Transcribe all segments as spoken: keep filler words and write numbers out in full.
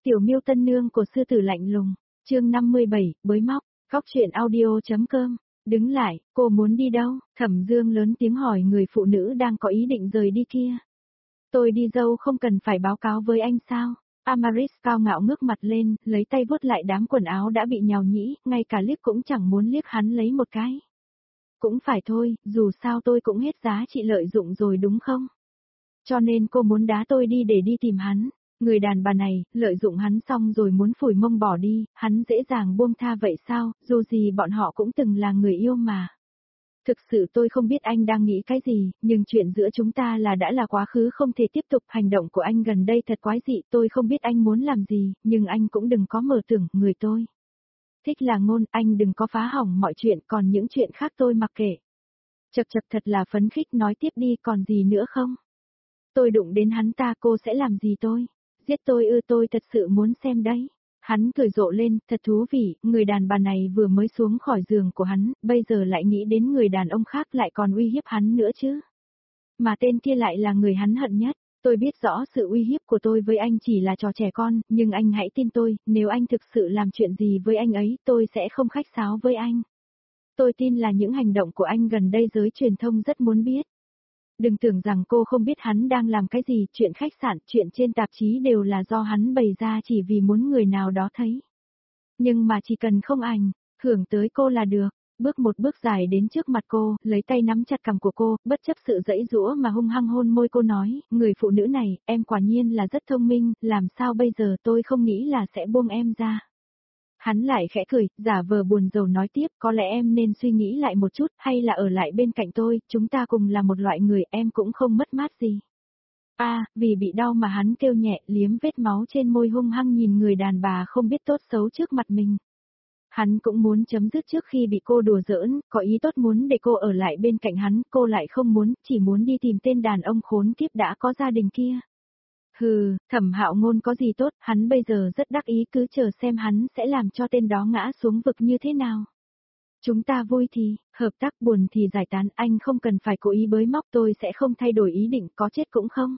Tiểu Miêu tân nương của sư tử lạnh lùng, chương năm mươi bảy, bới móc, góc truyện audio.com. Đứng lại, cô muốn đi đâu? Thẩm Dương lớn tiếng hỏi người phụ nữ đang có ý định rời đi kia. Tôi đi dâu không cần phải báo cáo với anh sao? Amaris cao ngạo ngước mặt lên, lấy tay vuốt lại đám quần áo đã bị nhào nhĩ, ngay cả liếc cũng chẳng muốn liếc hắn lấy một cái. Cũng phải thôi, dù sao tôi cũng hết giá trị lợi dụng rồi đúng không? Cho nên cô muốn đá tôi đi để đi tìm hắn. Người đàn bà này, lợi dụng hắn xong rồi muốn phủi mông bỏ đi, hắn dễ dàng buông tha vậy sao, dù gì bọn họ cũng từng là người yêu mà. Thực sự tôi không biết anh đang nghĩ cái gì, nhưng chuyện giữa chúng ta là đã là quá khứ không thể tiếp tục. Hành động của anh gần đây thật quái dị, tôi không biết anh muốn làm gì, nhưng anh cũng đừng có mơ tưởng, người tôi thích là ngôn, anh đừng có phá hỏng mọi chuyện, còn những chuyện khác tôi mặc kệ. Chật chật thật là phấn khích, nói tiếp đi, còn gì nữa không? Tôi đụng đến hắn ta, cô sẽ làm gì tôi? Giết tôi ư? Tôi thật sự muốn xem đấy. Hắn cười rộ lên, thật thú vị, người đàn bà này vừa mới xuống khỏi giường của hắn, bây giờ lại nghĩ đến người đàn ông khác, lại còn uy hiếp hắn nữa chứ. Mà tên kia lại là người hắn hận nhất. Tôi biết rõ sự uy hiếp của tôi với anh chỉ là trò trẻ con, nhưng anh hãy tin tôi, nếu anh thực sự làm chuyện gì với anh ấy, tôi sẽ không khách sáo với anh. Tôi tin là những hành động của anh gần đây giới truyền thông rất muốn biết. Đừng tưởng rằng cô không biết hắn đang làm cái gì, chuyện khách sạn, chuyện trên tạp chí đều là do hắn bày ra chỉ vì muốn người nào đó thấy. Nhưng mà chỉ cần không ảnh hưởng tới cô là được. Bước một bước dài đến trước mặt cô, lấy tay nắm chặt cằm của cô, bất chấp sự giãy giũa mà hung hăng hôn môi cô, nói, người phụ nữ này, em quả nhiên là rất thông minh, làm sao bây giờ? Tôi không nghĩ là sẽ buông em ra. Hắn lại khẽ cười, giả vờ buồn rầu nói tiếp, có lẽ em nên suy nghĩ lại một chút, hay là ở lại bên cạnh tôi, chúng ta cùng là một loại người, em cũng không mất mát gì. A, à, vì bị đau mà hắn kêu nhẹ, liếm vết máu trên môi, hung hăng nhìn người đàn bà không biết tốt xấu trước mặt mình. Hắn cũng muốn chấm dứt trước khi bị cô đùa giỡn, có ý tốt muốn để cô ở lại bên cạnh hắn, cô lại không muốn, chỉ muốn đi tìm tên đàn ông khốn kiếp đã có gia đình kia. Hừ, Thẩm Hạo Ngôn có gì tốt, hắn bây giờ rất đắc ý, cứ chờ xem hắn sẽ làm cho tên đó ngã xuống vực như thế nào. Chúng ta vui thì, hợp tác, buồn thì giải tán, anh không cần phải cố ý bới móc, tôi sẽ không thay đổi ý định, có chết cũng không.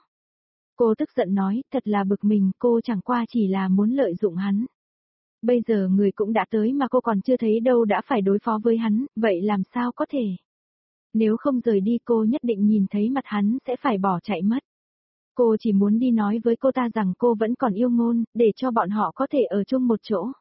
Cô tức giận nói, thật là bực mình, cô chẳng qua chỉ là muốn lợi dụng hắn. Bây giờ người cũng đã tới mà cô còn chưa thấy đâu đã phải đối phó với hắn, vậy làm sao có thể? Nếu không rời đi cô nhất định nhìn thấy mặt hắn sẽ phải bỏ chạy mất. Cô chỉ muốn đi nói với cô ta rằng cô vẫn còn yêu Ngôn, để cho bọn họ có thể ở chung một chỗ.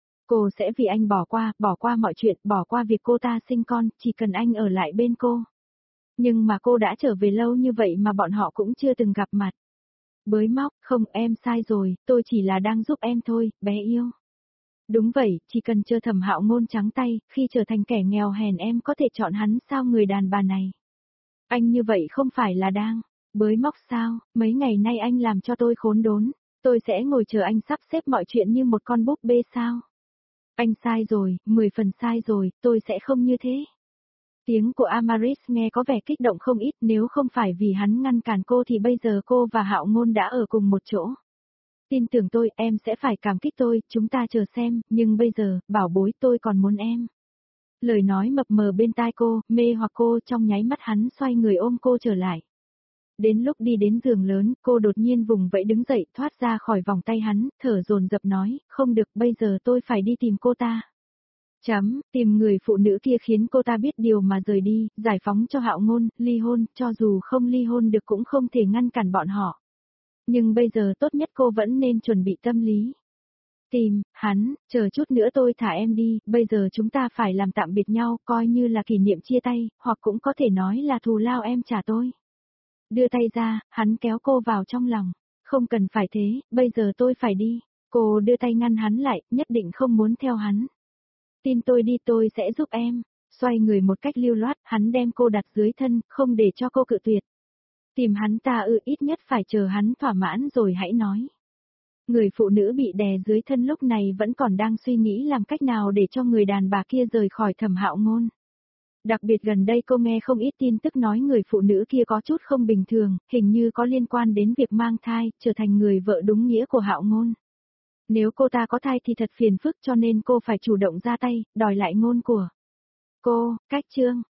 Cô sẽ vì anh bỏ qua, bỏ qua mọi chuyện, bỏ qua việc cô ta sinh con, chỉ cần anh ở lại bên cô. Nhưng mà cô đã trở về lâu như vậy mà bọn họ cũng chưa từng gặp mặt. Bới móc, không, em sai rồi, tôi chỉ là đang giúp em thôi, bé yêu. Đúng vậy, chỉ cần chờ Thẩm Hạo Ngôn trắng tay, khi trở thành kẻ nghèo hèn em có thể chọn hắn sao? Người đàn bà này. Anh như vậy không phải là đang bới móc sao? Mấy ngày nay anh làm cho tôi khốn đốn, tôi sẽ ngồi chờ anh sắp xếp mọi chuyện như một con búp bê sao? Anh sai rồi, mười phần sai rồi, tôi sẽ không như thế. Tiếng của Amaris nghe có vẻ kích động không ít, nếu không phải vì hắn ngăn cản cô thì bây giờ cô và Hạo Ngôn đã ở cùng một chỗ. Tin tưởng tôi, em sẽ phải cảm kích tôi, chúng ta chờ xem, nhưng bây giờ, bảo bối, tôi còn muốn em. Lời nói mập mờ bên tai cô, mê hoặc cô, trong nháy mắt hắn xoay người ôm cô trở lại. Đến lúc đi đến giường lớn, cô đột nhiên vùng vẫy đứng dậy, thoát ra khỏi vòng tay hắn, thở dồn dập nói, không được, bây giờ tôi phải đi tìm cô ta. Chấm, tìm người phụ nữ kia khiến cô ta biết điều mà rời đi, giải phóng cho Hạo Ngôn, ly hôn, cho dù không ly hôn được cũng không thể ngăn cản bọn họ. Nhưng bây giờ tốt nhất cô vẫn nên chuẩn bị tâm lý. Tìm, hắn, chờ chút nữa tôi thả em đi, bây giờ chúng ta phải làm tạm biệt nhau, coi như là kỷ niệm chia tay, hoặc cũng có thể nói là thù lao em trả tôi. Đưa tay ra, hắn kéo cô vào trong lòng. Không cần phải thế, bây giờ tôi phải đi. Cô đưa tay ngăn hắn lại, nhất định không muốn theo hắn. Tin tôi đi, tôi sẽ giúp em. Xoay người một cách lưu loát, hắn đem cô đặt dưới thân, không để cho cô cự tuyệt. Tìm hắn ta ư? Ít nhất phải chờ hắn thỏa mãn rồi hãy nói. Người phụ nữ bị đè dưới thân lúc này vẫn còn đang suy nghĩ làm cách nào để cho người đàn bà kia rời khỏi Thẩm Hạo Ngôn. Đặc biệt gần đây cô nghe không ít tin tức nói người phụ nữ kia có chút không bình thường, hình như có liên quan đến việc mang thai, trở thành người vợ đúng nghĩa của Hạo Ngôn. Nếu cô ta có thai thì thật phiền phức, cho nên cô phải chủ động ra tay, đòi lại Ngôn của cô. Cách chương